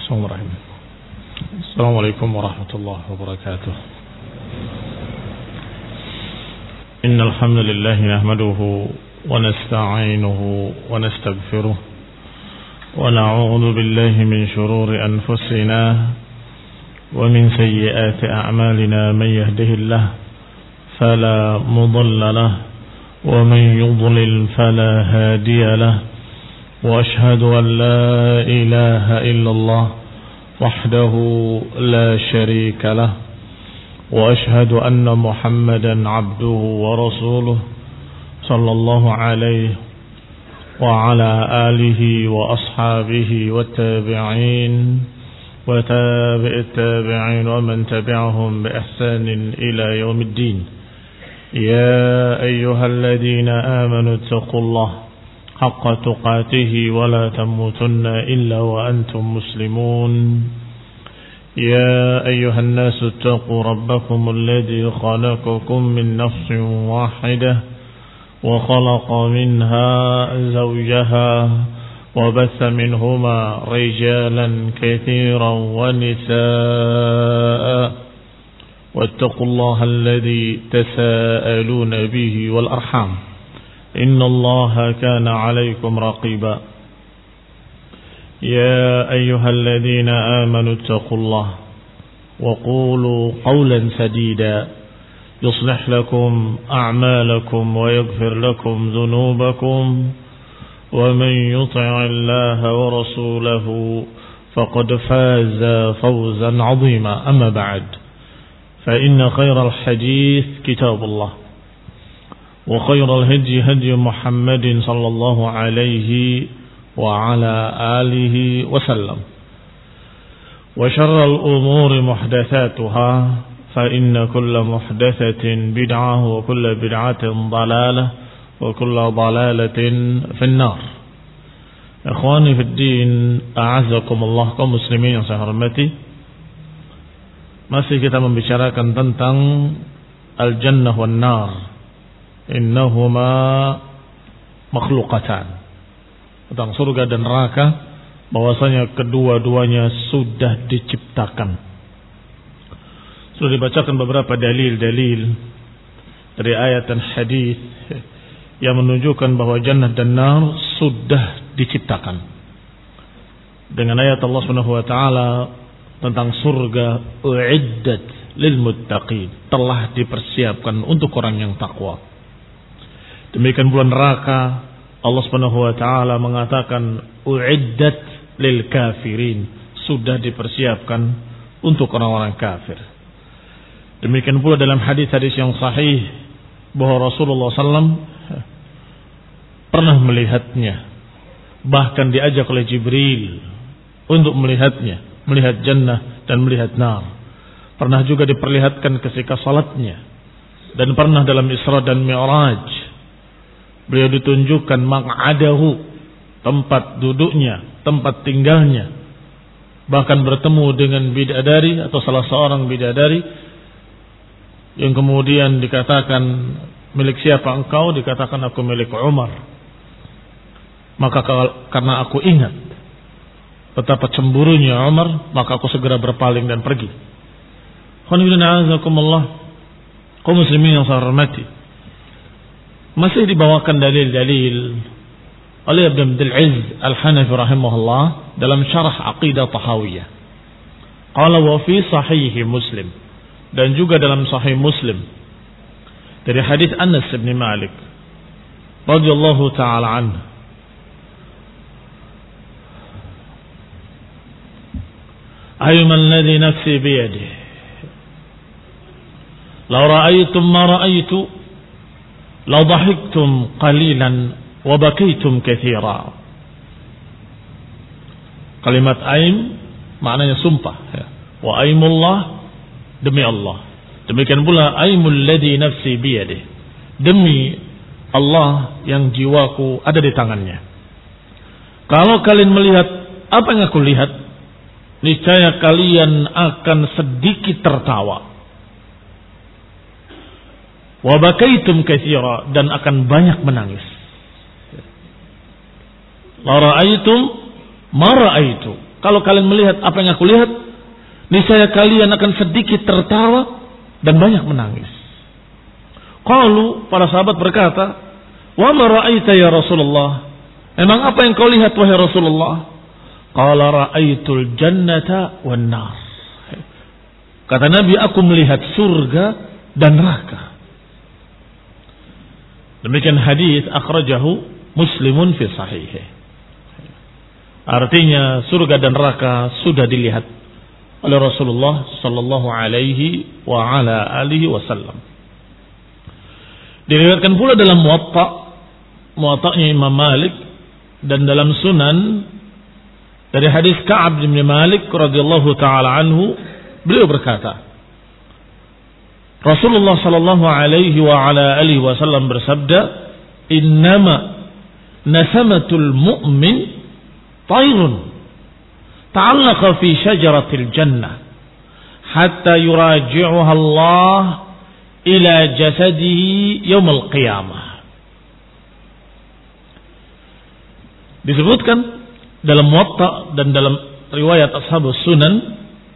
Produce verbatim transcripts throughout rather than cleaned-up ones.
Bismillahirrahmanirrahim. Assalamualaikum warahmatullahi wabarakatuh. Innal hamdalillah nahmaduhu wa nasta'inuhu wa nastaghfiruh wa na'udzu billahi min shururi anfusina wa min sayyiati a'malina man yahdihillahu fala mudilla lahu wa man yudlil fala hadiya lahu wa ashhadu an la ilaha illallah وحده لا شريك له وأشهد أن محمدا عبده ورسوله صلى الله عليه وعلى آله وأصحابه والتابعين وتابع التابعين ومن تبعهم بإحسان إلى يوم الدين. يا أيها الذين آمنوا اتقوا الله حق تقاته ولا تموتن إلا وأنتم مسلمون. يا أيها الناس اتقوا ربكم الذي خلقكم من نفس واحدة وخلق منها زوجها وبث منهما رجالا كثيرا ونساء واتقوا الله الذي تساءلون به والأرحام إن الله كان عليكم رقيبا. يا أيها الذين آمنوا اتقوا الله وقولوا قولا سديدا يصلح لكم أعمالكم ويغفر لكم ذنوبكم ومن يطع الله ورسوله فقد فاز فوزا عظيما. أما بعد فإن خير الحديث كتاب الله وخير الهدي هدي محمد صلى الله عليه وعلى آله وسلم وشر الأمور محدثاتها فإن كل محدثة بدعة وكل بدعة ضلالة وكل ضلالة في النار. إخواني في الدين أعزكم الله kaum muslimin yang saya hormati, masih kita membicarakan tentang al-jannah wan nar. Innahuma makhluqatan, tentang surga dan neraka, bahwasanya kedua-duanya sudah diciptakan. Sudah dibacakan beberapa dalil-dalil dari ayat dan hadis yang menunjukkan bahwa jannah dan nar sudah diciptakan. Dengan ayat Allah Subhanahu wa taala tentang surga, uiddat lil muttaqin, telah dipersiapkan untuk orang yang takwa. Demikian pula neraka, Allah Subhanahu wa taala mengatakan uiddat lil kafirin, sudah dipersiapkan untuk orang-orang kafir. Demikian pula dalam hadis-hadis yang sahih bahwa Rasulullah sallallahu alaihi wasallam pernah melihatnya, bahkan diajak oleh Jibril untuk melihatnya, melihat jannah dan melihat nar. Pernah juga diperlihatkan ketika salatnya, dan pernah dalam Isra dan Mi'raj beliau ditunjukkan maq'adahu, tempat duduknya, tempat tinggalnya. Bahkan bertemu dengan bidadari atau salah seorang bidadari yang kemudian dikatakan, milik siapa engkau? Dikatakan aku milik Umar. Maka karena aku ingat betapa cemburunya Umar, maka aku segera berpaling dan pergi. Alhamdulillah, kaum muslimin yang saya hormati, masih dibawakan dalil-dalil oleh Ibn Abdul Aziz Al-Hanafi rahimahullah dalam syarah Aqidah Tahawiyah. Qala wa fi sahih Muslim, dan juga dalam sahih Muslim dari hadis Anas bin Malik radhiyallahu taala anhu, ayyuman ladzi nafsi bi yadihi law ra'aytum ma ra'aytu la dhahiktum qalilan wa bakaitum katsira. Kalimat aim maknanya sumpah, ya. Wa aimullah, demi Allah. Demikian pula aimul ladzi nafsi biyadihi, demi Allah yang jiwaku ada di tangannya. Kalau kalian melihat apa yang aku lihat, niscaya kalian akan sedikit tertawa. Wa bakaitum katsira, dan akan banyak menangis. La ra'aitum ma ra'aitu, kalau kalian melihat apa yang aku lihat, niscaya kalian akan sedikit tertawa dan banyak menangis. Qalu, para sahabat berkata, wa ma ra'aita ya Rasulullah? Memang apa yang kau lihat wahai Rasulullah? Qala ra'aitul jannata wan nar. Kata Nabi, aku melihat surga dan neraka. Demikian hadis akhrajahu Muslimun fi sahihih. Artinya surga dan neraka sudah dilihat oleh Rasulullah sallallahu alaihi wa ala alihi wasallam. Diriwayatkan pula dalam Muwatta, Muwatta'nya Imam Malik, dan dalam Sunan dari hadis Ka'ab bin Malik radhiyallahu taala anhu, beliau berkata, Rasulullah sallallahu alaihi wa ala alihi wasallam bersabda, "Innama nasamatul mu'min tayrun ta'allaqa fi syajaratil jannah hatta yuraji'uha Allah ila jasadihi yaumil qiyamah." Disebutkan dalam Muwatta dan dalam riwayat Ashabus Sunan,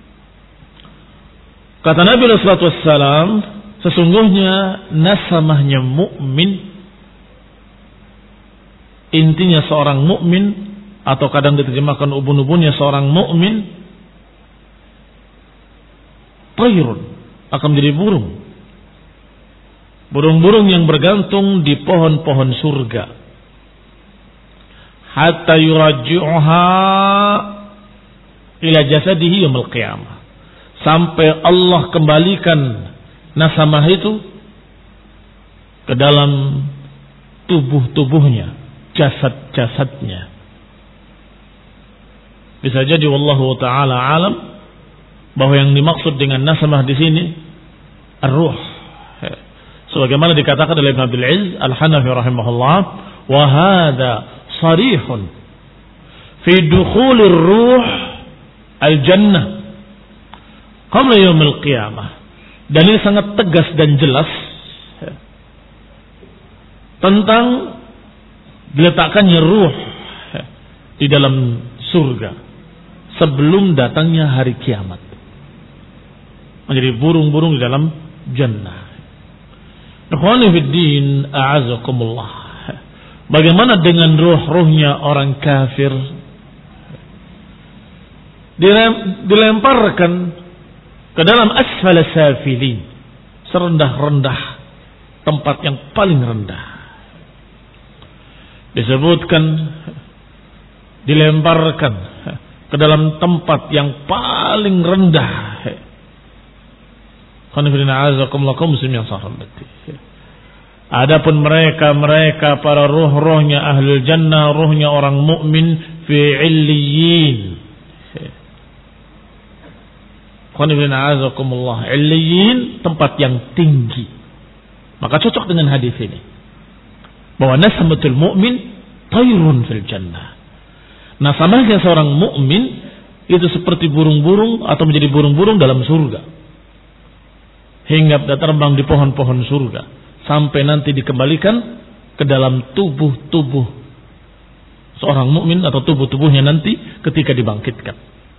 kata Nabi sallallahu alaihi wasallam, sesungguhnya nasamahnya mukmin, intinya seorang mukmin, atau kadang diterjemahkan ubun-ubunnya seorang mukmin, tayrun, akan menjadi burung. Burung-burung yang bergantung di pohon-pohon surga. Hatta yuraji'uha ila jasadihi yaumil qiyamah. Sampai Allah kembalikan nasamah itu ke dalam tubuh-tubuhnya, jasad-jasadnya. Bisa jadi wallahu taala alam bahwa yang dimaksud dengan nasamah di sini ar-ruh. Sebagaimana dikatakan oleh Ibnu Abdul Aziz Al-Hanafi rahimahullah, wa hadza sarihun fi dukhulir ruh al-jannah qabla yaumil qiyamah. Dan ini sangat tegas dan jelas tentang diletakkannya ruh di dalam surga sebelum datangnya hari kiamat, menjadi burung-burung di dalam jannah. Ikhwani fid din, a'azakumullah. Bagaimana dengan ruh-ruhnya orang kafir? Dilemparkan ke dalam asfal safilin, serendah-rendah tempat yang paling rendah. Disebutkan dilemparkan ke dalam tempat yang paling rendah. Adapun mereka-mereka para ruh-ruhnya ahlul jannah, ruhnya orang mukmin, fi illiyin. Illiyin, tempat yang tinggi. Maka cocok dengan hadis ini bahwa nasamatul mu'min tayrun fil jannah. Nasamahnya seorang mukmin itu seperti burung-burung atau menjadi burung-burung dalam surga, hingga terbang di pohon-pohon surga sampai nanti dikembalikan ke dalam tubuh-tubuh seorang mukmin atau tubuh-tubuhnya nanti ketika dibangkitkan.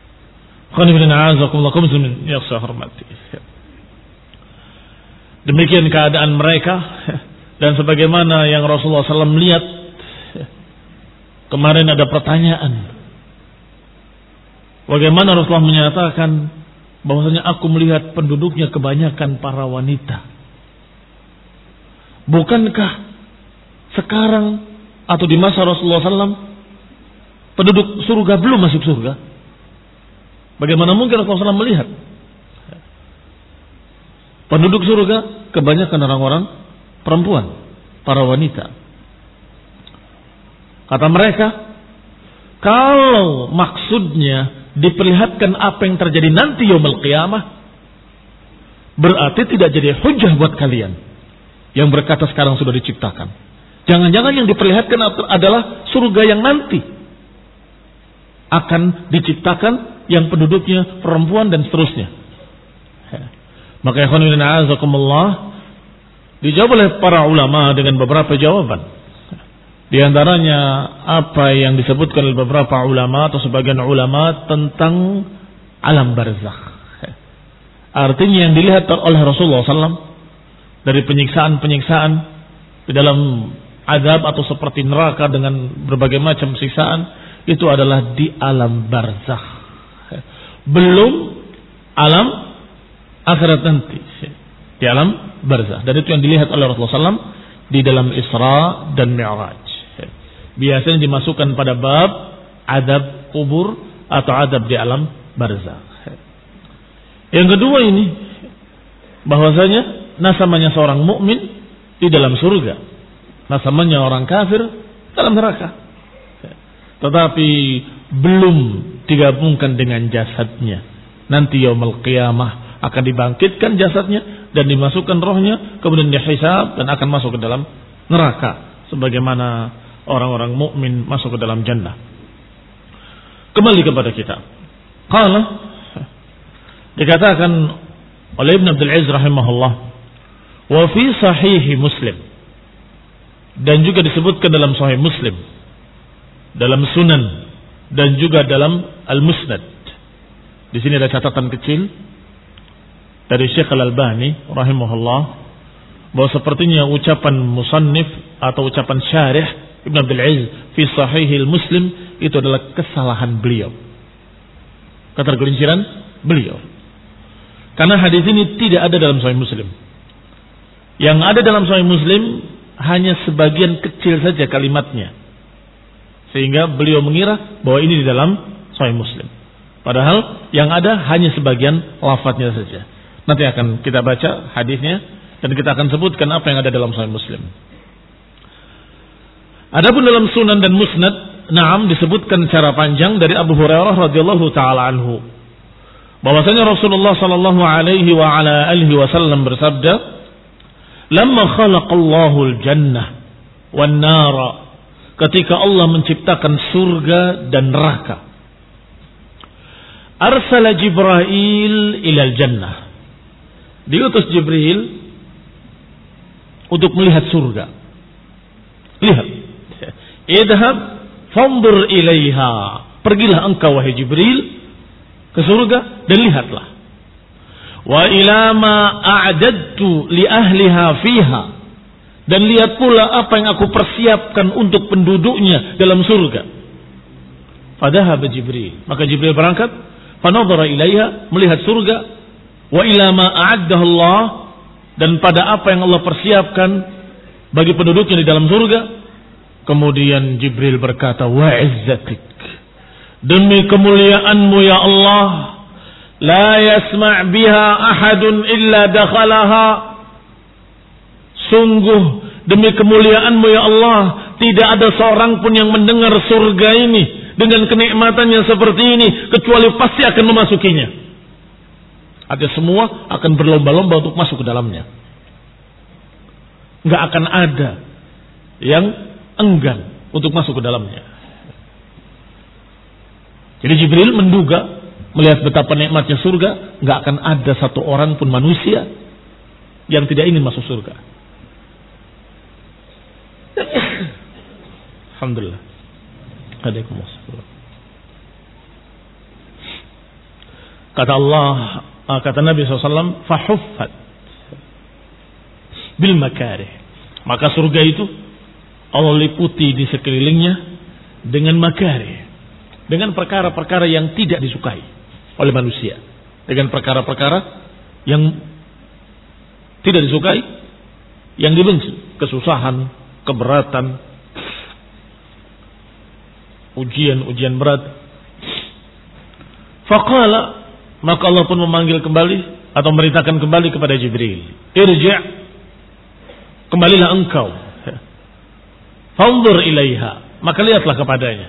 Demikian keadaan mereka, dan sebagaimana yang Rasulullah shallallahu alaihi wasallam lihat. Kemarin ada pertanyaan, bagaimana Rasulullah menyatakan bahwasanya aku melihat penduduknya kebanyakan para wanita. Bukankah sekarang atau di masa Rasulullah shallallahu alaihi wasallam penduduk surga belum masuk surga? Bagaimana mungkin Rasulullah shallallahu alaihi wasallam melihat penduduk surga kebanyakan orang-orang perempuan, para wanita? Kata mereka, kalau maksudnya diperlihatkan apa yang terjadi nanti yaumul qiyamah, berarti tidak jadi hujah buat kalian yang berkata sekarang sudah diciptakan. Jangan-jangan yang diperlihatkan adalah surga yang nanti akan diciptakan, yang penduduknya perempuan dan seterusnya. Maka ikhwan fillah azakumullah, dijawab oleh para ulama dengan beberapa jawaban. Di antaranya apa yang disebutkan oleh beberapa ulama atau sebagian ulama tentang alam barzakh. Artinya yang dilihat oleh Rasulullah shallallahu alaihi wasallam dari penyiksaan-penyiksaan di dalam azab atau seperti neraka dengan berbagai macam siksaan, itu adalah di alam barzakh, belum alam akhirat nanti, di alam barzakh. Dan itu yang dilihat oleh Rasulullah shallallahu alaihi wasallam di dalam Isra dan Mi'raj. Biasanya dimasukkan pada bab adab kubur atau adab di alam barzakh. Yang kedua ini, bahwasanya nasamanya seorang mukmin di dalam surga, nasamanya orang kafir dalam neraka. Tetapi belum digabungkan dengan jasadnya. Nanti yaumul qiyamah akan dibangkitkan jasadnya dan dimasukkan rohnya, kemudian dihisab dan akan masuk ke dalam neraka sebagaimana orang-orang mukmin masuk ke dalam jannah. Kembali kepada kita. Qala, dikatakan oleh Ibn Abdul Aziz rahimahullah, wa fi sahih Muslim, dan juga disebutkan dalam Sahih Muslim, dalam Sunan, dan juga dalam Al-Musnad. Di sini ada catatan kecil dari Syekh Al-Albani rahimahullah, bahwa sepertinya ucapan musannif atau ucapan syarih Ibn Abdul Aziz fi Sahih Muslim itu adalah kesalahan beliau, ketergelinciran beliau. Karena hadis ini tidak ada dalam Sahih Muslim. Yang ada dalam Sahih Muslim hanya sebagian kecil saja kalimatnya, sehingga beliau mengira bahwa ini di dalam Sahih Muslim. Padahal yang ada hanya sebagian lafadznya saja. Nanti akan kita baca hadisnya dan kita akan sebutkan apa yang ada dalam Sahih Muslim. Adapun dalam Sunan dan Musnad, na'am, disebutkan secara panjang dari Abu Hurairah radhiyallahu taala anhu, bahwasanya Rasulullah sallallahu alaihi wa ala alihi wasallam bersabda, "Lamma khalaqallahu al-jannah wan nara," ketika Allah menciptakan surga dan neraka, arsala Jibril ilal jannah, diutus Jibril untuk melihat surga. Lihat, idhab fanzur ilaiha, pergilah engkau wahai Jibril ke surga dan lihatlah. Wa ila ma a'dadtu li ahliha fiha, dan lihat pula apa yang aku persiapkan untuk penduduknya dalam surga. Fadhahaba Jibril, maka Jibril berangkat, fanadhara ilaiha, melihat surga, wa ila ma a'addahu Allah, dan pada apa yang Allah persiapkan bagi penduduknya di dalam surga. Kemudian Jibril berkata, wa izzatik, demi kemuliaanmu ya Allah, la yasma' biha ahadun illa dakhalaha, sungguh demi kemuliaanmu ya Allah, tidak ada seorang pun yang mendengar surga ini dengan kenikmatannya seperti ini kecuali pasti akan memasukinya. Ada semua akan berlomba-lomba untuk masuk ke dalamnya. Enggak akan ada yang enggan untuk masuk ke dalamnya. Jadi Jibril menduga, melihat betapa nikmatnya surga, enggak akan ada satu orang pun manusia yang tidak ingin masuk surga. Alhamdulillah. Kata Allah, kata Nabi shallallahu alaihi wasallam, fahuffat bil makarih, maka surga itu Allah liputi di sekelilingnya dengan makarih, dengan perkara-perkara yang tidak disukai oleh manusia, dengan perkara-perkara yang tidak disukai, yang dibenci, kesusahan, keberatan, ujian-ujian berat. Faqala, maka Allah pun memanggil kembali atau merintahkan kembali kepada Jibril, irji', kembalilah engkau, fanzur ilaiha, maka lihatlah kepadanya,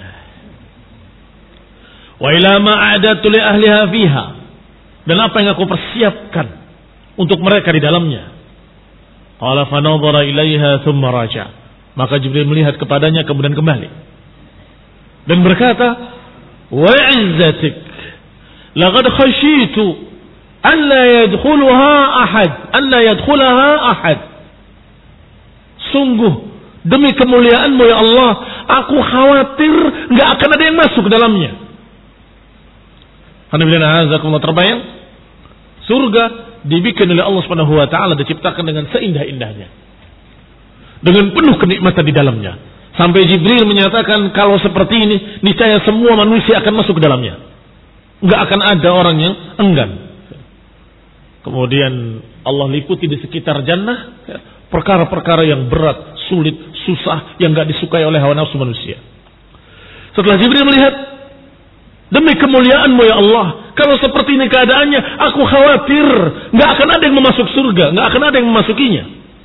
wa ila ma a'dadtu li ahliha fiha, dan apa yang aku persiapkan untuk mereka di dalamnya. Qala fa nadhara ilaiha thumma raja, maka Jibril melihat kepadanya kemudian kembali dan berkata, wa izzatik laqad khashitu an la yadkhulaha ahad an la yadkhulaha ahad, sungguh demi kemuliaan-Mu ya Allah, aku khawatir nggak akan ada yang masuk ke dalamnya. Alhamdulillah, terbayang surga dibikin oleh Allah Subhanahu wa taala, diciptakan dengan seindah-indahnya, dengan penuh kenikmatan di dalamnya. Sampai Jibril menyatakan kalau seperti ini niscaya semua manusia akan masuk ke dalamnya, nggak akan ada orang yang enggan. Kemudian Allah liputi di sekitar jannah perkara-perkara yang berat, sulit, susah, yang nggak disukai oleh hawa nafsu manusia. Setelah Jibril melihat, demi kemuliaan-Mu ya Allah, kalau seperti ini keadaannya, aku khawatir nggak akan ada yang masuk surga, nggak akan ada yang memasukinya.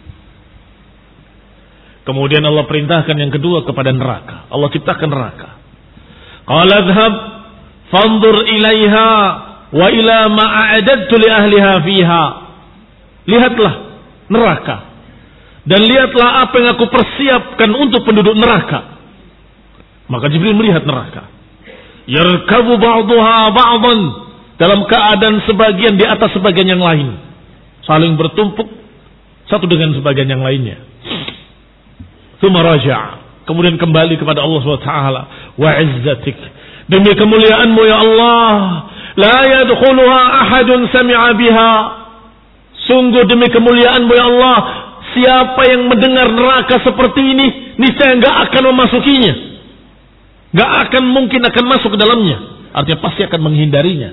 Kemudian Allah perintahkan yang kedua kepada neraka. Allah ciptakan neraka. Qala adhhab fanzur ilaiha wa ila ma a'adadtu li ahliha fiha. Lihatlah neraka dan lihatlah apa yang aku persiapkan untuk penduduk neraka. Maka Jibril melihat neraka. Yarkabu ba'daha ba'dan, dalam keadaan sebagian di atas sebagian yang lain, saling bertumpuk satu dengan sebagian yang lainnya. Tsumma raja', kemudian kembali kepada Allah Subhanahu wa taala. Wa 'izzatik, demi kemuliaan-Mu ya Allah, la yadkhuluha ahadun sami'a biha. Sungguh demi kemuliaan-Mu ya Allah, siapa yang mendengar neraka seperti ini niscaya enggak akan memasukinya, enggak akan mungkin akan masuk ke dalamnya, artinya pasti akan menghindarinya.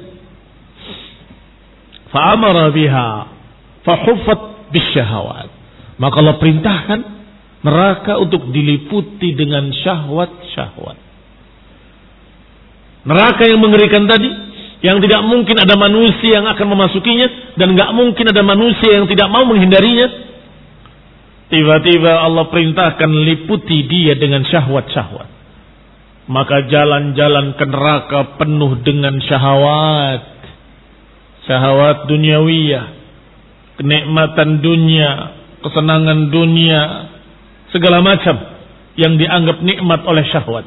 Fa amara biha fa huffat bisyahawat, maka Allah perintahkan neraka untuk diliputi dengan syahwat-syahwat. Neraka yang mengerikan tadi, yang tidak mungkin ada manusia yang akan memasukinya, dan nggak mungkin ada manusia yang tidak mau menghindarinya. Tiba-tiba Allah perintahkan liputi dia dengan syahwat-syahwat. Maka jalan-jalan ke neraka penuh dengan syahwat. Syahwat duniawiyah, kenikmatan dunia, kesenangan dunia, segala macam yang dianggap nikmat oleh syahwat.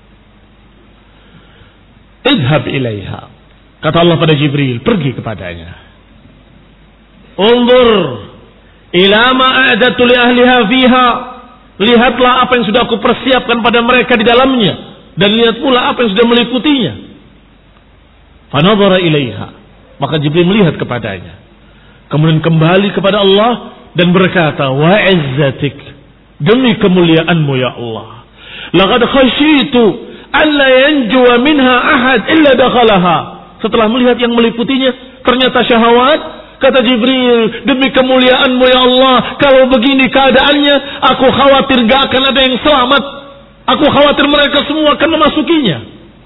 Idhab ilaiha, kata Allah pada Jibril, pergi kepadanya. Unzur ila ma a'dadtu li ahliha fiha, lihatlah apa yang sudah aku persiapkan pada mereka di dalamnya, dan lihat pula apa yang sudah meliputinya. Fanadhara ilaiha, maka Jibril melihat kepadanya, kemudian kembali kepada Allah dan berkata, wa 'izzatik, demi kemuliaan-Mu ya Allah, laqad khasyitu alla yanjuwa minha ahad illa dakhalaha. Setelah melihat yang meliputinya ternyata syahwat, kata Jibril, demi kemuliaan-Mu ya Allah, kalau begini keadaannya, aku khawatir gak akan ada yang selamat. Aku khawatir mereka semua akan memasukinya.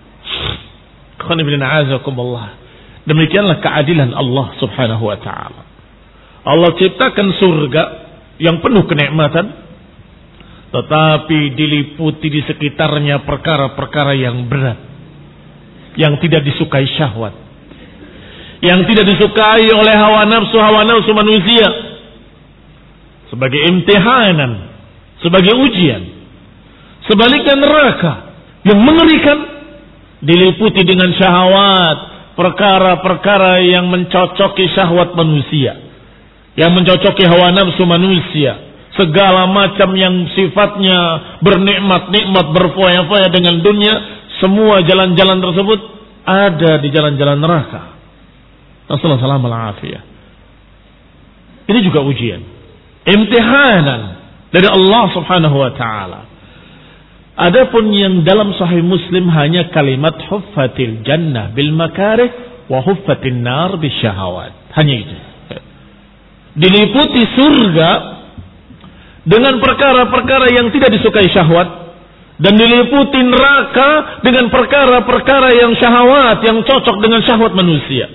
Demikianlah keadilan Allah Subhanahu wa taala. Allah ciptakan surga yang penuh kenikmatan, tetapi diliputi di sekitarnya perkara-perkara yang berat, yang tidak disukai syahwat, yang tidak disukai oleh hawa nafsu hawa nafsu manusia, sebagai imtihanan, sebagai ujian. Sebaliknya neraka yang mengerikan diliputi dengan syahwat, perkara-perkara yang mencocoki syahwat manusia, yang mencocoki hawa nafsu manusia, segala macam yang sifatnya bernikmat-nikmat, berfoya-foya dengan dunia, semua jalan-jalan tersebut ada di jalan-jalan neraka. Rasulullah sallallahu alaihi wasallam. Ini juga ujian, imtihanan dari Allah Subhanahu wa taala. Adapun yang dalam Sahih Muslim hanya kalimat huffatil jannah bil makarih wa huffatin nar bisyahawat. Hanya itu. Diliputi surga dengan perkara-perkara yang tidak disukai syahwat, dan diliputi neraka dengan perkara-perkara yang syahwat, yang cocok dengan syahwat manusia.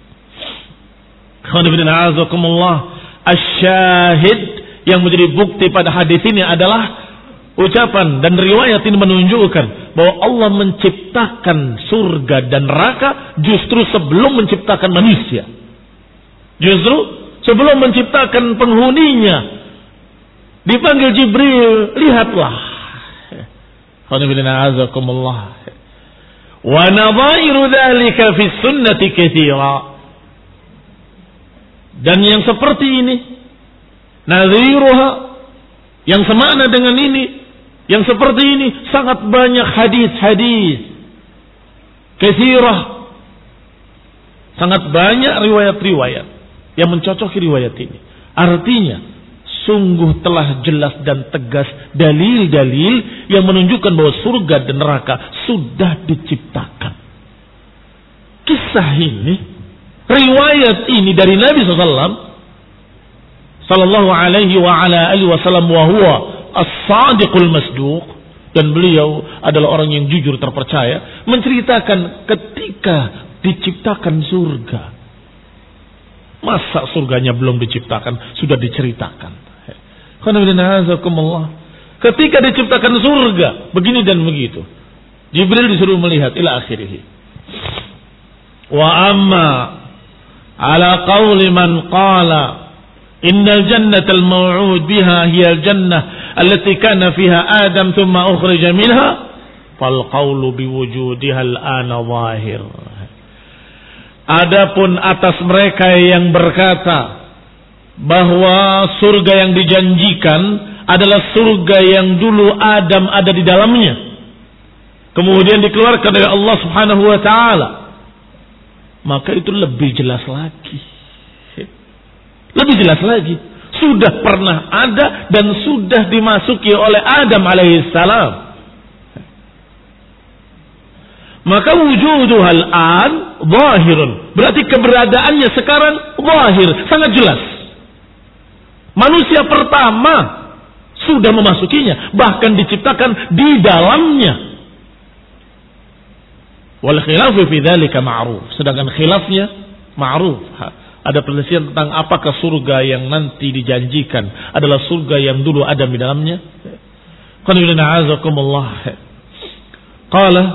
Asy-syahid yang menjadi bukti pada hadis ini adalah ucapan dan riwayat ini menunjukkan bahwa Allah menciptakan surga dan neraka justru sebelum menciptakan manusia. Justru sebelum menciptakan penghuninya, dipanggil Jibril, lihatlah. Wa nadhairu dzalika fi sunnati katsira. Dan yang seperti ini, nadhiruha, Yang semakna dengan ini, yang seperti ini sangat banyak hadis-hadis, katsirah, sangat banyak riwayat-riwayat yang mencocoki riwayat ini. Artinya sungguh telah jelas dan tegas dalil-dalil yang menunjukkan bahwa surga dan neraka sudah diciptakan. Kisah ini, riwayat ini dari Nabi sallallahu alaihi wasallam sallallahu alaihi wa ala alihi wasallam wa huwa as-sadiqul masduq, dan beliau adalah orang yang jujur terpercaya, menceritakan ketika diciptakan surga. Masa surganya belum diciptakan sudah diceritakan. Ketika diciptakan surga begini dan begitu, Jibril disuruh melihat ila akhirih. Wa amma ala qawli man qala innal jannatal maw'ud biha hiya al-jannah allati kana fiha Adam thumma ukhrija minha fal qawlu biwujudiha al-ana zahir. Adapun atas mereka yang berkata bahwa surga yang dijanjikan adalah surga yang dulu Adam ada di dalamnya, kemudian dikeluarkan oleh Allah Subhanahu wa taala, maka itu lebih jelas lagi. Lebih jelas lagi, sudah pernah ada dan sudah dimasuki oleh Adam alaihissalam. Maka wujuduha al-an zahirun, berarti keberadaannya sekarang zahir, sangat jelas. Manusia pertama sudah memasukinya, bahkan diciptakan di dalamnya. Wal khilafu fi dzalika ma'ruf, sedangkan khilafnya ma'ruf. Ada perselisihan tentang apakah surga yang nanti dijanjikan adalah surga yang dulu ada di dalamnya. Qul inna a'azakumullah. Qala,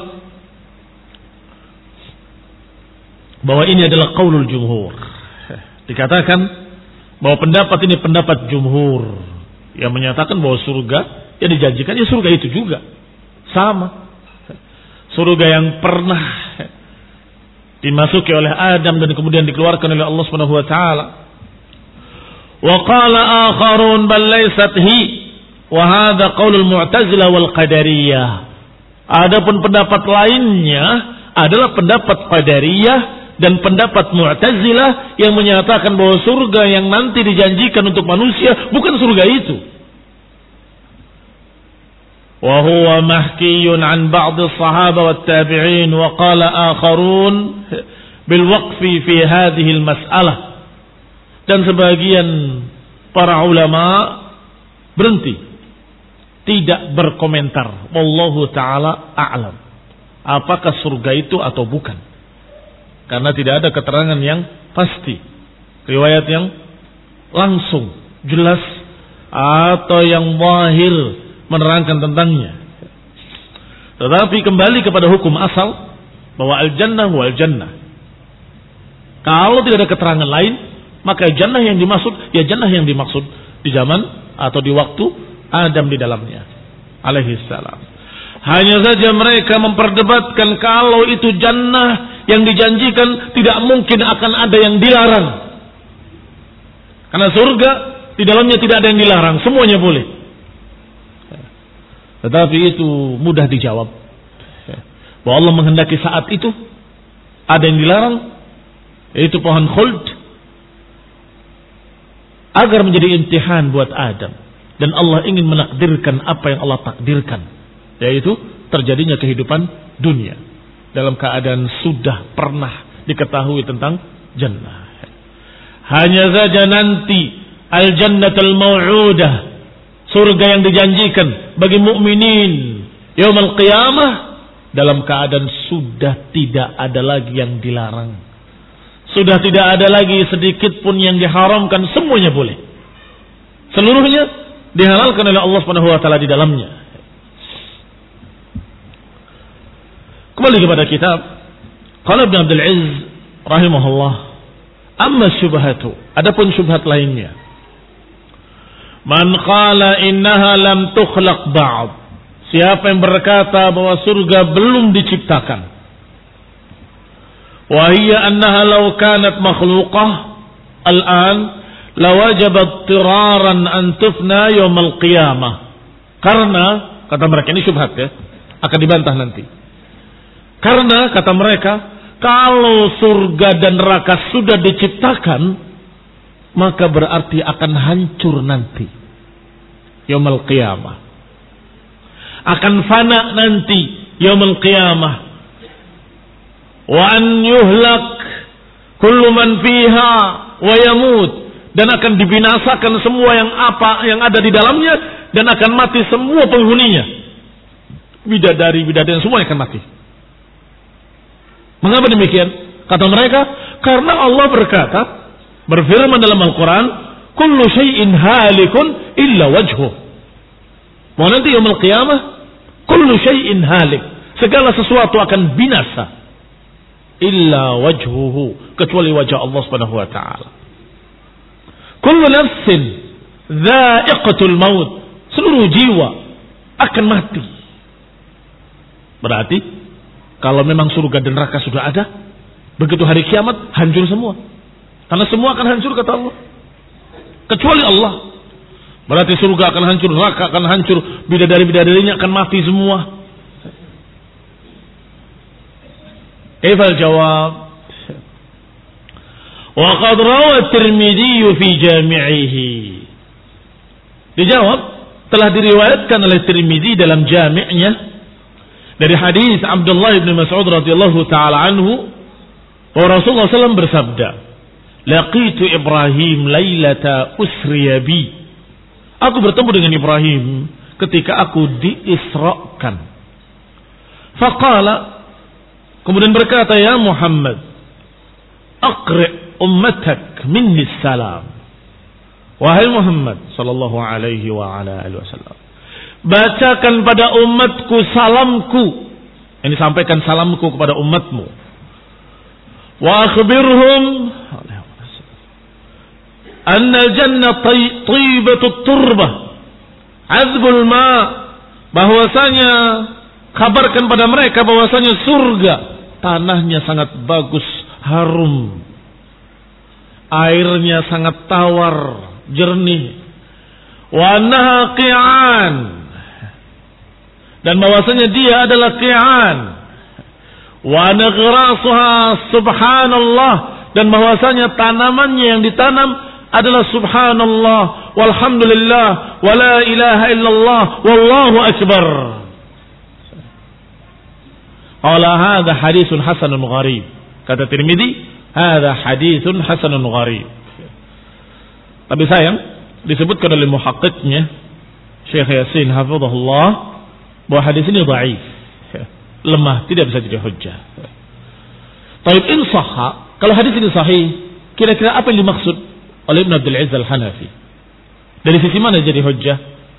bahwa ini adalah qaulul jumhur. Dikatakan bahwa pendapat ini pendapat jumhur yang menyatakan bahwa surga yang dijanjikan ya surga itu juga sama. Surga yang pernah dimasuki oleh Adam dan kemudian dikeluarkan oleh Allah Subhanahu wa taala. Wa qala akharun bal laysat hi wa hadha qaulul mu'tazilah wal qadariyah. Adapun pendapat lainnya adalah pendapat qadariyah dan pendapat mu'tazilah yang menyatakan bahwa surga yang nanti dijanjikan untuk manusia bukan surga itu. Wa huwa mahkiyun an ba'd as-sahabah wat tabi'in wa qala akharun bil waqfi fi hadhihi al-mas'alah. Dan sebagian para ulama berhenti, tidak berkomentar. Wallahu taala a'lam. Apakah surga itu atau bukan? Karena tidak ada keterangan yang pasti, riwayat yang langsung jelas atau yang zahir menerangkan tentangnya. Tetapi kembali kepada hukum asal bahwa al-jannah wal jannah. Kalau tidak ada keterangan lain, maka jannah yang dimaksud ya jannah yang dimaksud di zaman atau di waktu Adam di dalamnya alaihi salam. Hanya saja mereka memperdebatkan kalau itu jannah yang dijanjikan tidak mungkin akan ada yang dilarang. Karena surga di dalamnya tidak ada yang dilarang, semuanya boleh. Tetapi itu mudah dijawab. Bahwa Allah menghendaki saat itu ada yang dilarang, yaitu pohon khuld, agar menjadi imtihan buat Adam. Dan Allah ingin menakdirkan apa yang Allah takdirkan, yaitu terjadinya kehidupan dunia dalam keadaan sudah pernah diketahui tentang jannah. Hanya saja nanti al-jannatul mau'udah, surga yang dijanjikan bagi mukminin yaumul qiyamah, dalam keadaan sudah tidak ada lagi yang dilarang, sudah tidak ada lagi sedikit pun yang diharamkan, semuanya boleh, seluruhnya dihalalkan oleh Allah Subhanahu wa taala di dalamnya. Kembali kepada kitab, qala Ibnu Abdul Aziz rahimahullah, amma syubhatu, adapun syubhat lainnya, man qala innaha lam tukhlaq ba'd, siapa yang berkata bahwa surga belum diciptakan, wa hiya annaha law kanat makhluqah al-an lawajabat tiraran an tufna yaumil qiyamah. Karena kata mereka, ini syubhat ya, akan dibantah nanti. Karena kata mereka, kalau surga dan neraka sudah diciptakan, maka berarti akan hancur nanti yaumil qiyamah. Akan fana nanti yaumil qiyamah. Wa an yuhlak kullu man fiha wa yamut, dan akan dibinasakan semua yang apa yang ada di dalamnya, dan akan mati semua penghuninya. Bidadari-bidadari semua akan mati. Mengapa demikian? Kata mereka, karena Allah berkata, berfirman dalam Al-Quran, kullu syai'in halikun illa wajhuh. Mau nanti yaumul qiyamah, kullu syai'in halik, segala sesuatu akan binasa, illa wajhuhu, kecuali wajah Allah Subhanahu wa taala. Kullu nafsin dha'iqatul maut, seluruh jiwa akan mati. Berarti kalau memang surga dan neraka sudah ada, begitu hari kiamat hancur semua. Karena semua akan hancur kata Allah, kecuali Allah. Berarti surga akan hancur, neraka akan hancur, bidadari-bidadarinya akan mati semua. Kaifal jawab? Wa qad rawa at-Tirmidzi fi jami'ihi. Dijawab, telah diriwayatkan oleh Tirmidzi dalam jami'nya dari hadis Abdullah bin Mas'ud radhiyallahu taala anhu, bahwa Rasulullah sallallahu alaihi wasallam bersabda, laqitu Ibrahim lailata usriya bi. Aku bertemu dengan Ibrahim ketika aku diisrakan. Faqala, kemudian berkata, ya Muhammad, aqri' ummatak minni salam. Wahai Muhammad sallallahu alaihi wa ala alihi wasallam, bacakan pada umatku salamku. Ini sampaikan salamku kepada umatmu. Wa akhbirhum anna al-jannah tayyibatut turbah azbul ma, bahwasanya kabarkan pada mereka bahwasanya surga tanahnya sangat bagus, harum, airnya sangat tawar, jernih. Wa annaha qi'an, dan bahwasanya dia adalah qi'an. Wa nagrasuha subhanallah, dan bahwasanya tanamannya yang ditanam adalah subhanallah walhamdulillah wa la ilaha illallah wallahu akbar. Qala hadha haditsun hasanun gharib. Kata Tirmidzi, hadha haditsun hasanun gharib. Tapi sayang, disebutkan oleh muhaqqiqnya Syekh Yasin hafizahullah bahwa hadis ini dhaif, lemah, tidak bisa jadi hujjah. Taib in sahha, kalau hadis ini sahih, kira-kira apa yang dimaksud oleh Ibn Abdul Aziz Al-Hanafi? Dari sisi mana jadi hujjah?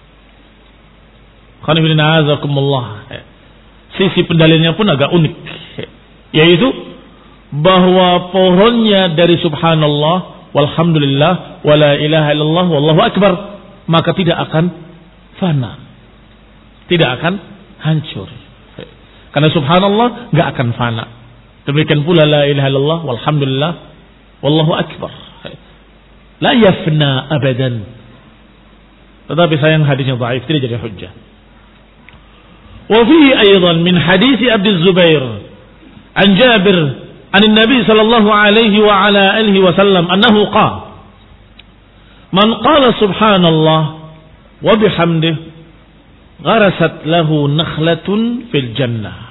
Qanifidina azakumullah. Sisi pendalilannya pun agak unik, yaitu bahwa pohonnya dari subhanallah walhamdulillah wala ilaha illallah wallahu akbar, maka tidak akan fana, tidak akan hancur. Karena subhanallah enggak akan fana. Demikian pula la ilaha illallah walhamdulillah wallahu akbar, la yafna abadan. Tetapi sayang hadisnya dhaif, tidak jadi hujjah. Wa fihi aidan min hadis Abi Zubair an Jabir an Nabi sallallahu alaihi wa ala alihi wasallam annahu qala man qala subhanallah wa bihamdihi gharasat lahu nakhlatun fil jannah.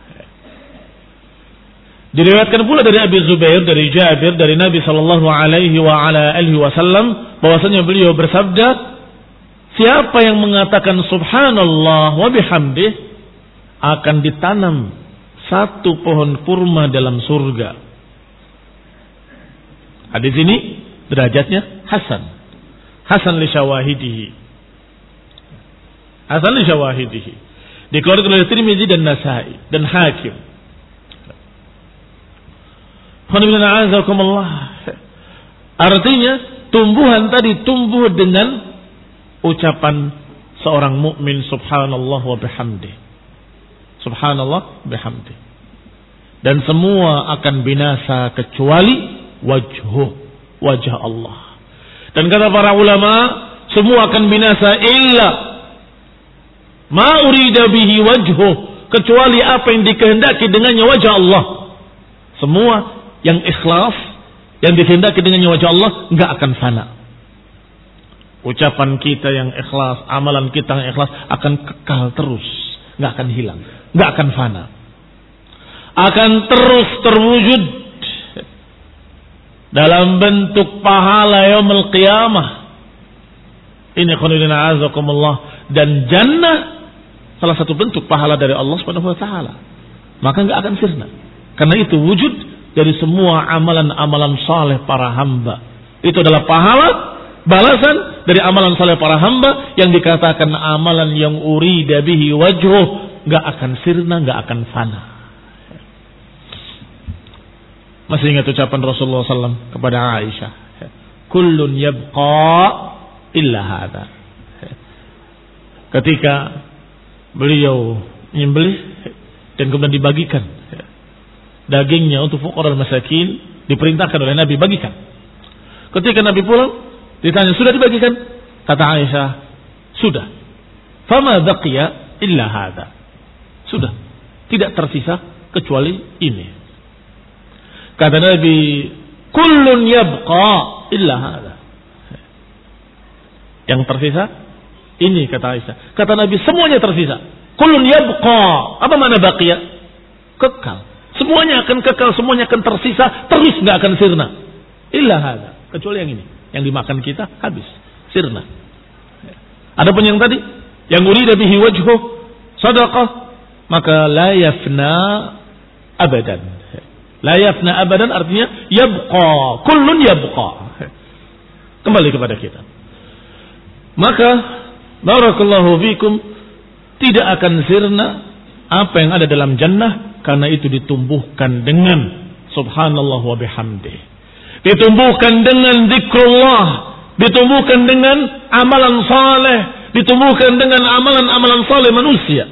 Diriwayatkan pula dari Abi Zubair, dari Jabir, dari Nabi sallallahu alaihi wa ala alihi wasallam bahwasanya beliau bersabda, siapa yang mengatakan subhanallah wa bihamdihi akan ditanam satu pohon kurma dalam surga. Hadis ini derajatnya hasan. Hasan li syawahidihi. Hasan li syawahidihi. Dikeluarkan oleh Tirmidzi dan Nasa'i dan Hakim. Artinya tumbuhan tadi tumbuh dengan ucapan seorang mukmin subhanallah wa bihamdihi. Subhanallah bihamdi. Dan semua akan binasa kecuali wajhu, wajah Allah. Dan kata para ulama, semua akan binasa illa ma urida bihi wajhuh, kecuali apa yang dikehendaki dengannya wajah Allah. Semua yang ikhlas, yang dikehendaki dengannya wajah Allah, enggak akan fana. Ucapan kita yang ikhlas, amalan kita yang ikhlas akan kekal terus, enggak akan hilang, enggak akan fana. Akan terus terwujud dalam bentuk pahala yaumul qiyamah. Ini khonidina azakumullah. Dan jannah salah satu bentuk pahala dari Allah subhanahu wa ta'ala. Maka enggak akan sirna. Karena itu wujud dari semua amalan-amalan saleh para hamba. Itu adalah pahala, balasan dari amalan saleh para hamba yang dikatakan amalan yang urida bihi wajhuh, enggak akan sirna, enggak akan fana. Masih ingat ucapan Rasulullah sallallahu alaihi wasallam kepada Aisyah, kullun yabqa illa hadha. Ketika beliau menyembelih dan kemudian dibagikan dagingnya untuk fuqara masakin, diperintahkan oleh Nabi, bagikan. Ketika Nabi pulang, ditanya, sudah dibagikan? Kata Aisyah, sudah. Fama baqiya illa hadha. Sudah, tidak tersisa kecuali ini. Kata Nabi, kullun yabqa illa hadha. Yang tersisa ini, kata Aisyah. Kata Nabi, semuanya tersisa. Kullun yabqa. Apa makna baqiya? Kekal. Semuanya akan kekal, semuanya akan tersisa, terus nggak akan sirna. Illa hadha. Kecuali yang ini, yang dimakan kita habis, sirna. Adapun yang tadi, yang urida bihi wajhuh, sadaqah, maka la yafna abadan. La yafna abadan artinya yabqa, kullun yabqa. Kembali kepada kita. Maka barakallahu fikum, tidak akan sirna apa yang ada dalam jannah, karena itu ditumbuhkan dengan subhanallah wa bihamdih. Ditumbuhkan dengan zikrullah, ditumbuhkan dengan amalan saleh, ditumbuhkan dengan amalan-amalan saleh manusia.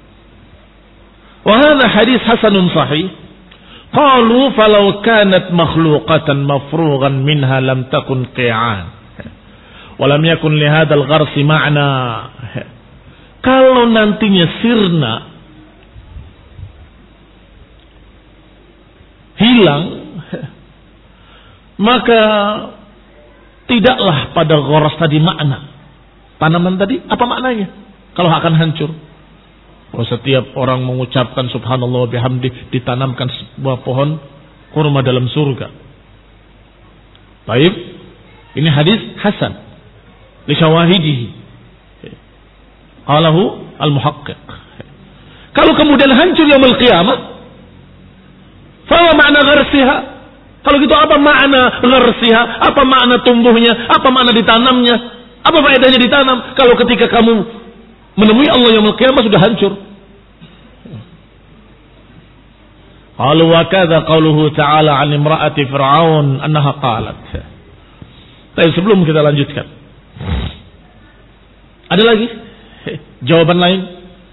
Wa hadha hadis hasanun sahih. Qalu falau kanat makhluqatan mafrughan minha lam takun qi'an wa lam yakun li hadzal gharsi ma'na. Kalau nantinya sirna, hilang, maka tidaklah pada gharas tadi makna. Tanaman tadi apa maknanya kalau akan hancur? Kalau setiap orang mengucapkan subhanallah bihamdi, ditanamkan sebuah pohon kurma dalam surga. Baik, ini hadis hasan li syawahidihi. Qalahu al-muhaqqiq. Kalau kemudian hancur yaumul qiyamah, fa makna gharsiha? Kalau gitu apa makna gharsiha? Apa makna tumbuhnya? Apa makna ditanamnya? Apa faedahnya ditanam kalau ketika kamu menemui Allah yaumul qiyamah sudah hancur? Qalu wa kadza qauluhu ta'ala 'an imra'ati fir'aun annaha qalat. Tapi sebelum kita lanjutkan, ada lagi jawaban lain.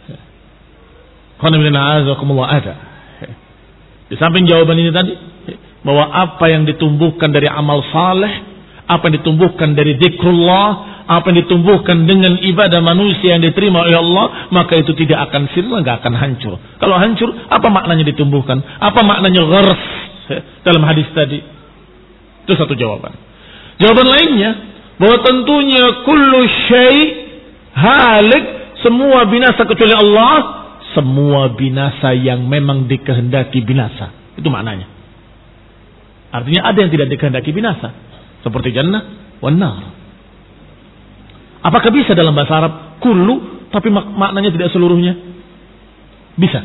Qul inna a'udzukumullah ada. Di samping jawaban ini tadi, bahwa apa yang ditumbuhkan dari amal saleh, apa yang ditumbuhkan dari zikrullah, apa yang ditumbuhkan dengan ibadah manusia yang diterima oleh Allah, maka itu tidak akan sirna, tidak akan hancur. Kalau hancur, apa maknanya ditumbuhkan? Apa maknanya ghars dalam hadis tadi? Itu satu jawaban. Jawaban lainnya, bahwa tentunya kullu syai' halik, semua binasa kecuali Allah, semua binasa yang memang dikehendaki binasa. Itu maknanya. Artinya ada yang tidak dikehendaki binasa, seperti jannah wan nar. Apakah bisa dalam bahasa Arab kullu tapi mak- maknanya tidak seluruhnya? Bisa.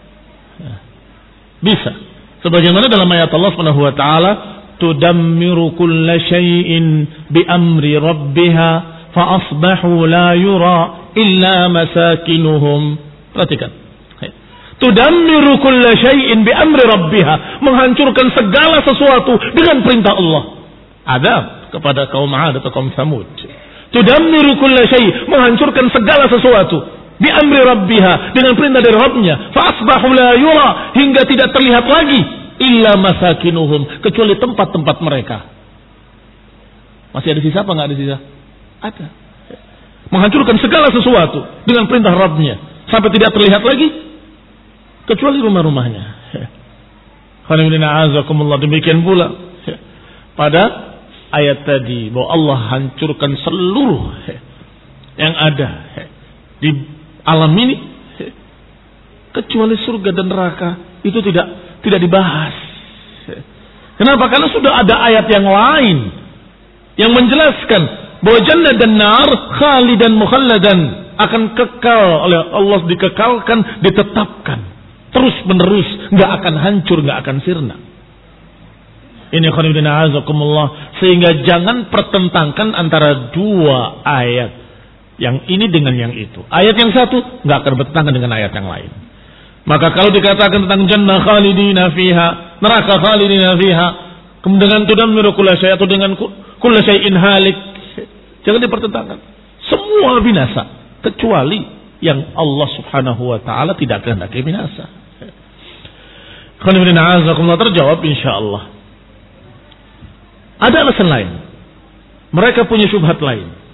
Bisa. Sebagaimana dalam ayat Allah Subhanahu wa taala, tudammiru kulla syai'in bi amri rabbiha fa asbahu la yura illa masakinuhum. Perhatikan. Tudammiru kulla syai'in bi amri rabbiha, menghancurkan segala sesuatu dengan perintah Allah. Adab kepada kaum 'Ad atau kaum Tsamud. Tudammiru kulla syai', menghancurkan segala sesuatu bi amri rabbiha, dengan perintah dari Rabbnya. Fa asbahu la yura, hingga tidak terlihat lagi illa masakinuhum, kecuali tempat-tempat mereka. Masih ada sisa apa nggak ada sisa? Ada. Menghancurkan segala sesuatu dengan perintah Rabbnya sampai tidak terlihat lagi kecuali rumah-rumahnya. Demikian pula pada ayat tadi bahwa Allah hancurkan seluruh yang ada di alam ini kecuali surga dan neraka itu tidak tidak dibahas. Kenapa? Karena sudah ada ayat yang lain yang menjelaskan bahwa jannah dan nar khalidan mukhalladan akan kekal oleh Allah, dikekalkan, ditetapkan terus menerus, nggak akan hancur, nggak akan sirna. Ini khonibina azakumullah, sehingga jangan pertentangkan antara dua ayat, yang ini dengan yang itu. Ayat yang satu nggak akan bertentangan dengan ayat yang lain. Maka kalau dikatakan tentang jannah khalidina fiha, neraka khalidina fiha, kemudian dengan tudammiru kulla syai' atau dengan kulla syai'in halik, jangan dipertentangkan. Semua binasa kecuali yang Allah Subhanahu wa taala tidak kehendaki binasa. Khonibina azakumullah, terjawab insyaallah. Ada alasan lain. Mereka punya syubhat lain.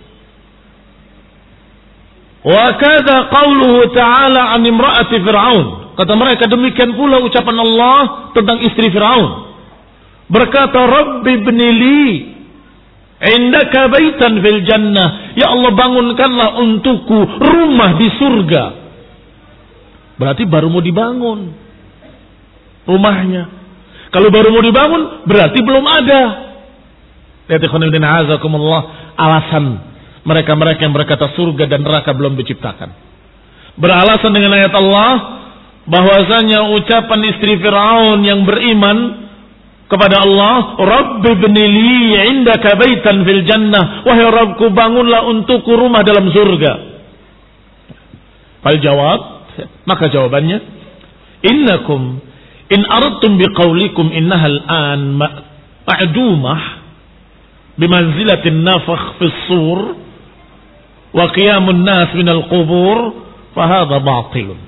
Wa kadza qauluhu ta'ala 'an imra'ati fir'aun. Kata mereka demikian pula ucapan Allah tentang istri Firaun. Berkata, Rabbi ibni li indaka baitan fil jannah. Ya Allah, bangunkanlah untukku rumah di surga. Berarti baru mau dibangun rumahnya. Kalau baru mau dibangun berarti belum ada. Lihat ikhwanuddin azakumullah, alasan mereka-mereka yang berkata surga dan neraka belum diciptakan. Beralasan dengan ayat Allah bahwasanya ucapan istri Firaun yang beriman kepada Allah, Rabbi ibni li indaka baitan fil jannah, wahai Rabbku, bangunlah untukku rumah dalam surga. Fal jawab, maka jawabannya, innakum in aradtum biqaulikum innaha al-an ma'dumah bimanzilatin nafakh fis sur wa qiyamun nas minal qubur fahadha batilun.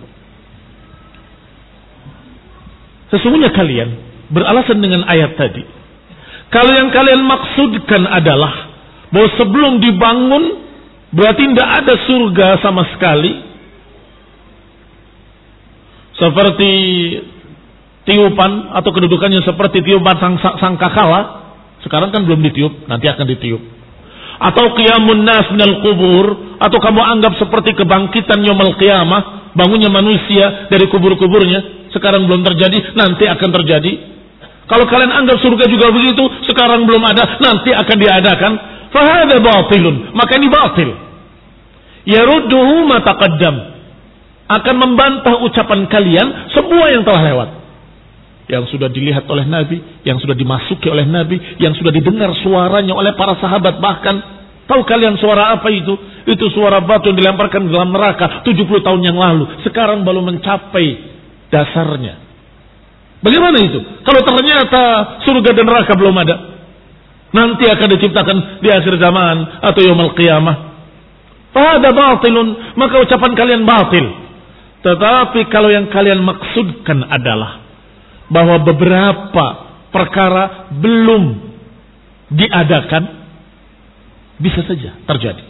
Sesungguhnya kalian beralasan dengan ayat tadi, kalau yang kalian maksudkan adalah bahwa sebelum dibangun berarti tidak ada surga sama sekali, seperti tiupan atau kedudukannya seperti tiupan sang, sangkakala. Sekarang kan belum ditiup, nanti akan ditiup. Atau qiyamun nas minal qubur, atau kamu anggap seperti kebangkitan yaumul qiyamah, bangunnya manusia dari kubur-kuburnya, sekarang belum terjadi, nanti akan terjadi. Kalau kalian anggap surga juga begitu, sekarang belum ada, nanti akan diadakan, fa hadza batilun, maka ini batil. Yarudduhu ma taqaddam, akan membantah ucapan kalian semua yang telah lewat, yang sudah dilihat oleh Nabi, yang sudah dimasuki oleh Nabi, yang sudah didengar suaranya oleh para sahabat. Bahkan tahu kalian suara apa itu? Itu suara batu yang dilemparkan ke dalam neraka tujuh puluh tahun yang lalu, sekarang baru mencapai dasarnya. Bagaimana itu? Kalau ternyata surga dan neraka belum ada, nanti akan diciptakan di akhir zaman atau yaumul qiyamah, fa hadza batilun, maka ucapan kalian batil. Tetapi kalau yang kalian maksudkan adalah bahwa beberapa perkara belum diadakan, bisa saja terjadi.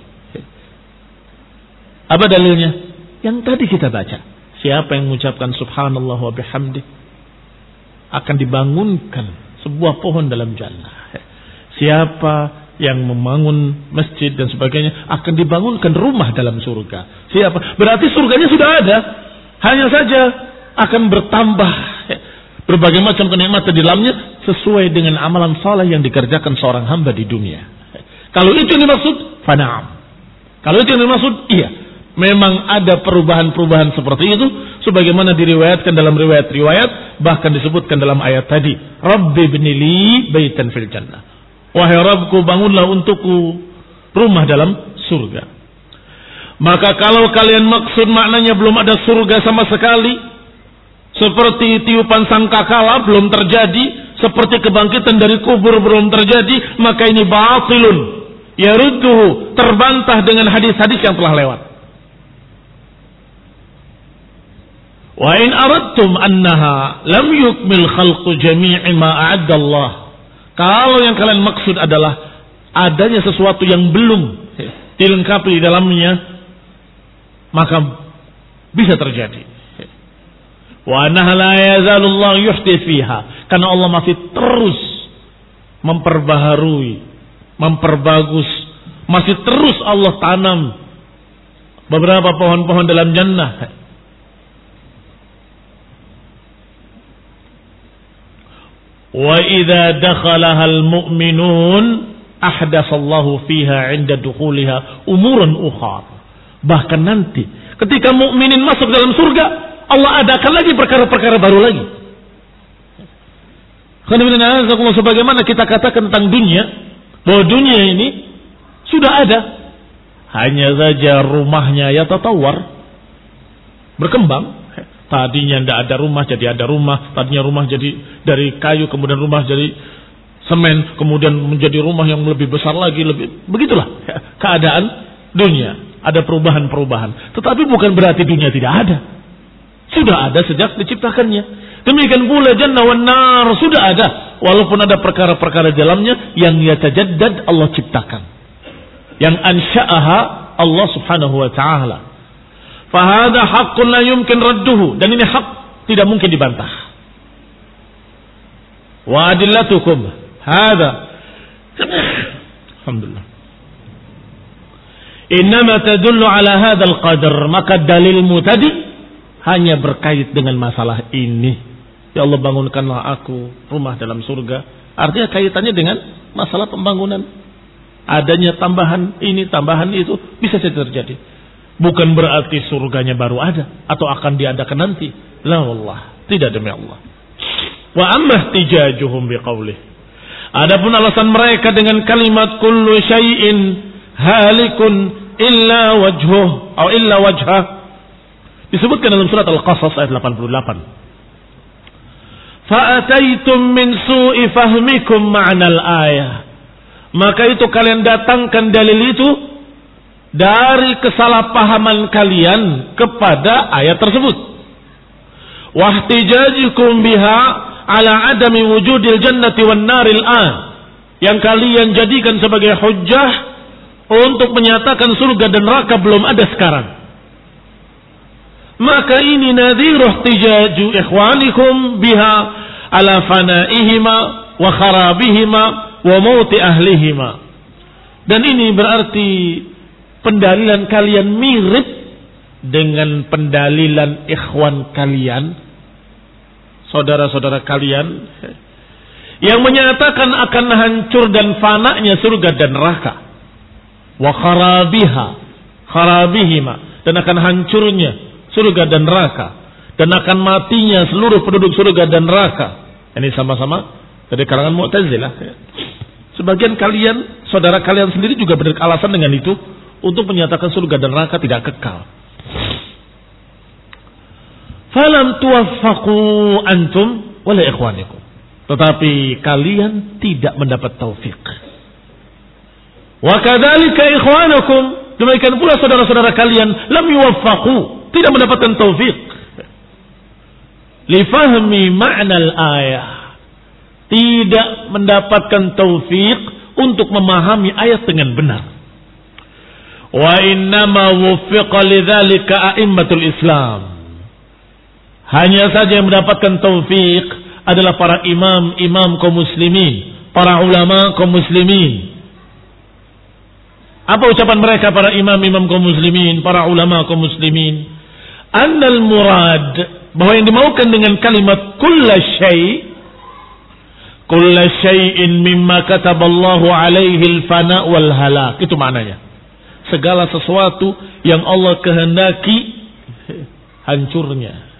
Apa dalilnya? Yang tadi kita baca. Siapa yang mengucapkan subhanallah wa bihamdi, akan dibangunkan sebuah pohon dalam jannah. Siapa yang membangun masjid dan sebagainya, akan dibangunkan rumah dalam surga. Siapa? Berarti surganya sudah ada, hanya saja akan bertambah berbagai macam kenikmatan di dalamnya sesuai dengan amalan saleh yang dikerjakan seorang hamba di dunia. Kalau itu yang dimaksud, fana'am. Kalau itu yang dimaksud, iya, memang ada perubahan-perubahan seperti itu, sebagaimana diriwayatkan dalam riwayat-riwayat, bahkan disebutkan dalam ayat tadi, Rabbi ibni li baitan fil jannah, wahai Rabbku, bangunlah untukku rumah dalam surga. Maka kalau kalian maksud maknanya belum ada surga sama sekali, seperti tiupan sangkakala belum terjadi, seperti kebangkitan dari kubur belum terjadi, maka ini batilun, yarudduhu, terbantah dengan hadis-hadis yang telah lewat. Wa in aradtum annaha lam yukmil khalqu jami'i ma a'adda Allah. Kalau yang kalian maksud adalah adanya sesuatu yang belum dilengkapi di dalamnya, maka bisa terjadi. Wa annaha la yazalu Allah yuhdits fiha, karena Allah masih terus memperbaharui, memperbagus, masih terus Allah tanam beberapa pohon-pohon dalam jannah. Wa idza dakhalaha al-mu'minun ahdatsallahu fiha 'inda dukhuliha umuran ukhar. Bahkan nanti ketika mukminin masuk dalam surga, Allah adakan lagi perkara-perkara baru lagi. Karena sebagaimana kita katakan tentang dunia, bahwa dunia ini sudah ada, hanya saja rumahnya ya tatawar, berkembang. Tadinya tidak ada rumah jadi ada rumah, tadinya rumah jadi dari kayu, kemudian rumah jadi semen, kemudian menjadi rumah yang lebih besar lagi, lebih begitulah keadaan dunia. Ada perubahan-perubahan, tetapi bukan berarti dunia tidak ada. Sudah ada sejak diciptakannya. Demikian pula jannah wan nar sudah ada, walaupun ada perkara-perkara dalamnya yang yatajaddad Allah ciptakan, yang ansha'aha Allah Subhanahu wa taala. Fahada haqqun la yumkin radduhu, dan ini hak tidak mungkin dibantah. Wa adillatukum hada alhamdulillah innama tadullu ala hadzal qadar, maka dalilmu tadi hanya berkait dengan masalah ini. Ya Allah, bangunkanlah aku rumah dalam surga, artinya kaitannya dengan masalah pembangunan. Adanya tambahan ini, tambahan itu bisa saja terjadi. Bukan berarti surganya baru ada atau akan diadakan nanti. La wallah, tidak demi Allah. Wa amma ihtijajuhum biqaulih. Adapun alasan mereka dengan kalimat kullu syai'in halikun illa wajhuh atau illa wajhah, disebutkan dalam surat Al-Qasas ayat delapan puluh delapan. Fa'ataitum min su'i fahmikum ma'nal ayah. Maka itu kalian datangkan dalil itu dari kesalahpahaman kalian kepada ayat tersebut. Wahtijajikum biha ala adami wujudil jannati wan naril an, yang kalian jadikan sebagai hujjah untuk menyatakan surga dan neraka belum ada sekarang. Maka ini nadhiru ihtijaju ikhwanikum biha ala fanaihima wa kharabihima wa mauti ahlihima. Dan ini berarti pendalilan kalian mirip dengan pendalilan ikhwan kalian, saudara-saudara kalian, yang menyatakan akan hancur dan fananya surga dan neraka. Wa kharabiha, kharabihima, dan akan hancurnya surga dan neraka, dan akan matinya seluruh penduduk surga dan neraka. Ini sama-sama dari kalangan Mu'tazilah. Sebagian kalian, saudara kalian sendiri juga beralasan dengan itu untuk menyatakan surga dan neraka tidak kekal. Falam tuwaffaqu antum wala ikhwanikum. Tetapi kalian tidak mendapat taufik. Wa kadzalika ikhwanukum, demikian pula saudara-saudara kalian lam yuwaffaqu, tidak mendapatkan taufik. Li fahmi ma'nal ayah, tidak mendapatkan taufik untuk memahami ayat dengan benar. Wa innama wuffiqa lidzalika a'immatul Islam. Hanya saja yang mendapatkan taufik adalah para imam-imam kaum muslimin, para ulama kaum muslimin. Apa ucapan mereka para imam-imam kaum muslimin, para ulama kaum muslimin? Annal murad, bahwa yang dimaukan dengan kalimat kulla syai', kulla syai'in mimma kataballahu alaihi al-fana wal halak. Itu maknanya. Segala sesuatu yang Allah kehendaki hancurnya.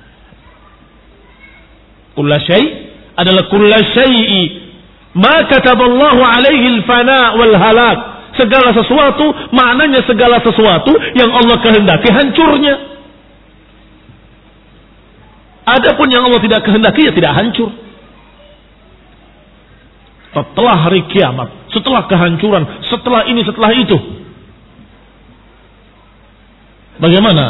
Kulla syai' adalah kulla syai'i ma kataballahu alaihi al-fana wal halak. Segala sesuatu, maknanya segala sesuatu yang Allah kehendaki hancurnya. Adapun yang Allah tidak kehendaki ya tidak hancur. Setelah hari kiamat, setelah kehancuran, setelah ini, setelah itu, bagaimana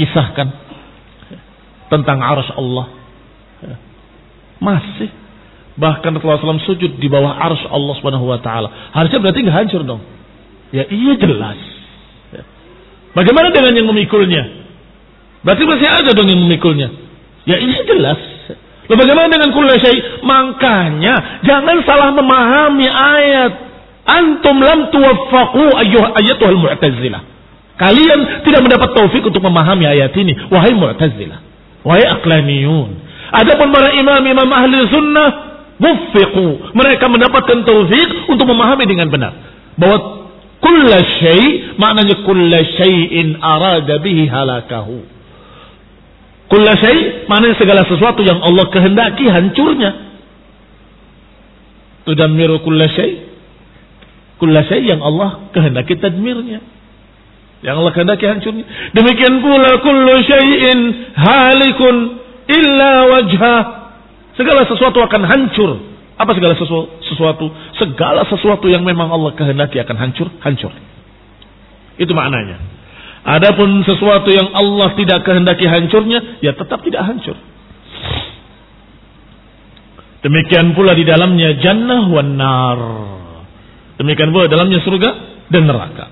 dikisahkan tentang arsy Allah? Masih Bahkan Rasulullah shallallahu alaihi wasallam sujud di bawah arsy Allah Subhanahu wa taala. Harusnya berarti enggak hancur dong. Ya iya jelas. Bagaimana dengan yang memikulnya? Berarti masih ada dong yang memikulnya. Ya ini jelas. Lalu bagaimana dengan kullu syai'? Makanya jangan salah memahami ayat. Antum lam tuwaffaqu ayyuha ayyatuhal mu'tazilah. Kalian tidak mendapat taufik untuk memahami ayat ini, wahai mu'tazilah, wahai aqlaniyun. Adapun para imam-imam ahli sunnah wuffiqu, mereka mendapatkan taufik untuk memahami dengan benar bahwa kullu syai' maknanya kullu syai'in arada bihi halakahu. Kullu syai' maknanya segala sesuatu yang Allah kehendaki hancurnya. Tudammiru kullu syai', kullu syai' yang Allah kehendaki tadmirnya, yang Allah kehendaki hancurnya. Demikian pula kullu syai'in halikun illa wajhah. Segala sesuatu akan hancur. Apa segala sesuatu? Segala sesuatu yang memang Allah kehendaki akan hancur, hancur. Itu maknanya. Adapun sesuatu yang Allah tidak kehendaki hancurnya, ya tetap tidak hancur. Demikian pula di dalamnya jannah wan nar. Demikian pula dalamnya surga dan neraka.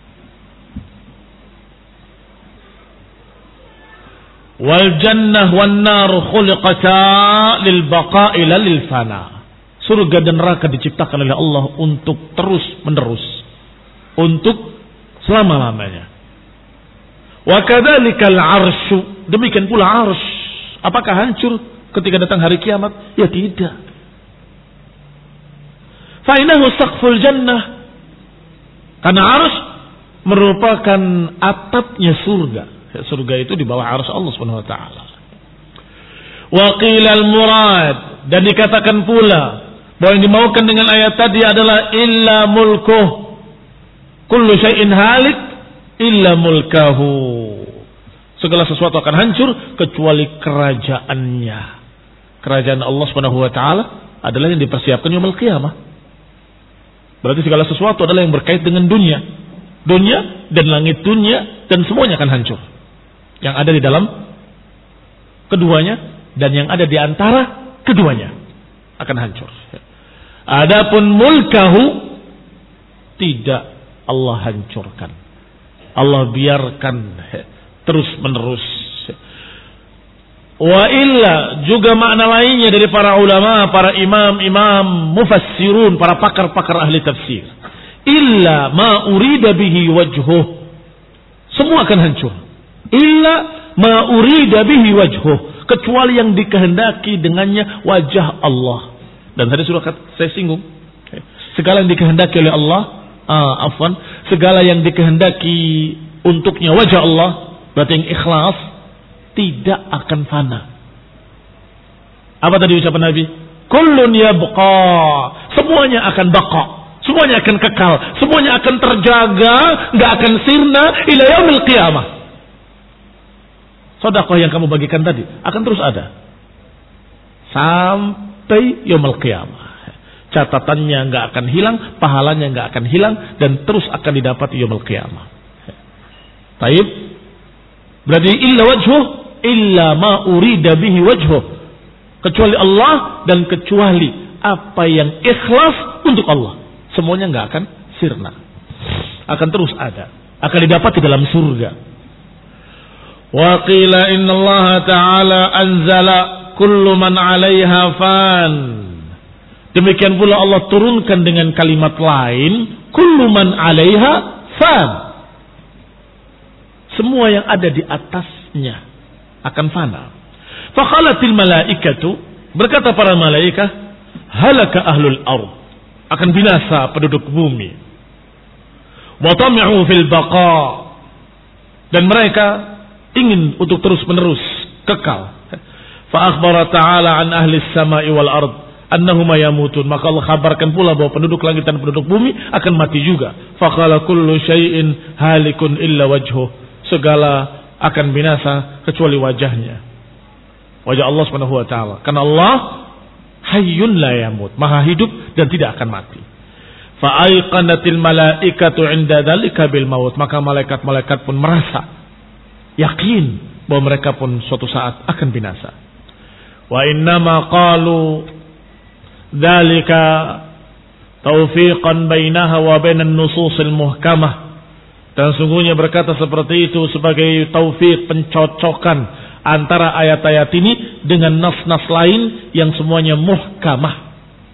Wal jannah wan nar khuliqata lil baqa'i lil fana. Surga dan neraka diciptakan oleh Allah untuk terus menerus, untuk selama-lamanya. Wa kadzalikal 'arsy, demikian pula 'arsy. Apakah hancur ketika datang hari kiamat? Ya tidak. Fa innahu saqful jannah. Karena 'arsy merupakan atapnya surga. Surga itu di bawah arsy Allah Subhanahu wa taala. Wa qila al-murad, dan dikatakan pula bahwa yang dimaukan dengan ayat tadi adalah illa mulkuh. Kullu syai'in halik illa mulkahu. Segala sesuatu akan hancur kecuali kerajaannya. Kerajaan Allah Subhanahu wa taala adalah yang dipersiapkan yaumul qiyamah. Berarti segala sesuatu adalah yang berkait dengan dunia. Dunia dan langit dunia dan semuanya akan hancur. Yang ada di dalam keduanya dan yang ada di antara keduanya akan hancur. Adapun mulkahu tidak Allah hancurkan. Allah biarkan terus menerus. Wa illa, juga makna lainnya dari para ulama, para imam-imam mufassirun, para pakar-pakar ahli tafsir. Illa ma urida bihi wajhuh. Semua akan hancur. Illa ma urida bihi wajhuh, kecuali yang dikehendaki dengannya wajah Allah. Dan tadi sudah saya singgung, segala yang dikehendaki oleh Allah, ah, afwan, segala yang dikehendaki untuknya wajah Allah, berarti yang ikhlas, tidak akan fana. Apa tadi ucapan Nabi? Kullun yabqa, semuanya akan baqa, semuanya akan kekal, semuanya akan terjaga, nggak akan sirna ila yaumil qiyamah. Sedekah yang kamu bagikan tadi akan terus ada sampai yaumil qiyamah. Catatannya nggak akan hilang, pahalanya nggak akan hilang, dan terus akan didapat yaumil qiyamah. Taib, berarti illa wajhuh, illa ma urida bihi wajhuh, kecuali Allah dan kecuali apa yang ikhlas untuk Allah. Semuanya nggak akan sirna, akan terus ada, akan didapat di dalam surga. Wa qila inna Allah ta'ala anzala kullu man 'alaiha fan. Demikian pula Allah turunkan dengan kalimat lain, kullu man 'alaiha fan. Semua yang ada di atasnya akan fana. Faqalatil malaikatu, berkata para malaikat, halaka ahlul ardh, akan binasa penduduk bumi. Wa tami'u fil baqa, dan mereka ingin untuk terus menerus kekal. Fa akhbara ta'ala an ahli samai wal ard annahum yamutun, maka Allah kabarkan pula bahwa penduduk langit dan penduduk bumi akan mati juga. Fa qala kullu syai'in halikun illa wajhuh, segala akan binasa kecuali wajahnya, wajah Allah Subhanahu wa taala. Karena Allah hayyun la yamut, maha hidup dan tidak akan mati. Fa aiqanatil malaikatu 'inda dzalika bil maut, maka malaikat-malaikat pun merasa yakin bahwa mereka pun suatu saat akan binasa. Wa innama qalu dzalika taufiqan bainaha wa bainan nususil muhkamah. Dan sungguhnya berkata seperti itu sebagai taufik, pencocokan antara ayat-ayat ini dengan nas-nas lain yang semuanya muhkamah.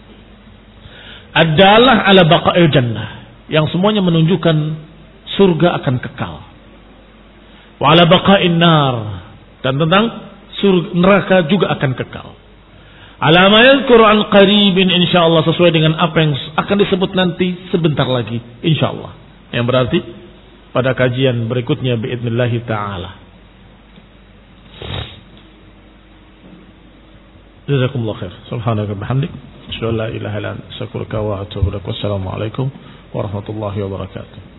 Adalah ala baqa'il jannah, yang semuanya menunjukkan surga akan kekal. Wa ala baqa'in nar, dan tentang surga, neraka juga akan kekal. Ala ma yadhkuru an qaribin insyaallah, sesuai dengan apa yang akan disebut nanti sebentar lagi insyaallah. Yang berarti pada kajian berikutnya biidznillah taala. Jazakumullah khair. Subhanaka bihamdik, asyhadu an la ilaha illa anta, astaghfiruka wa atubu ilaik. Wassalamu alaikum warahmatullahi wabarakatuh.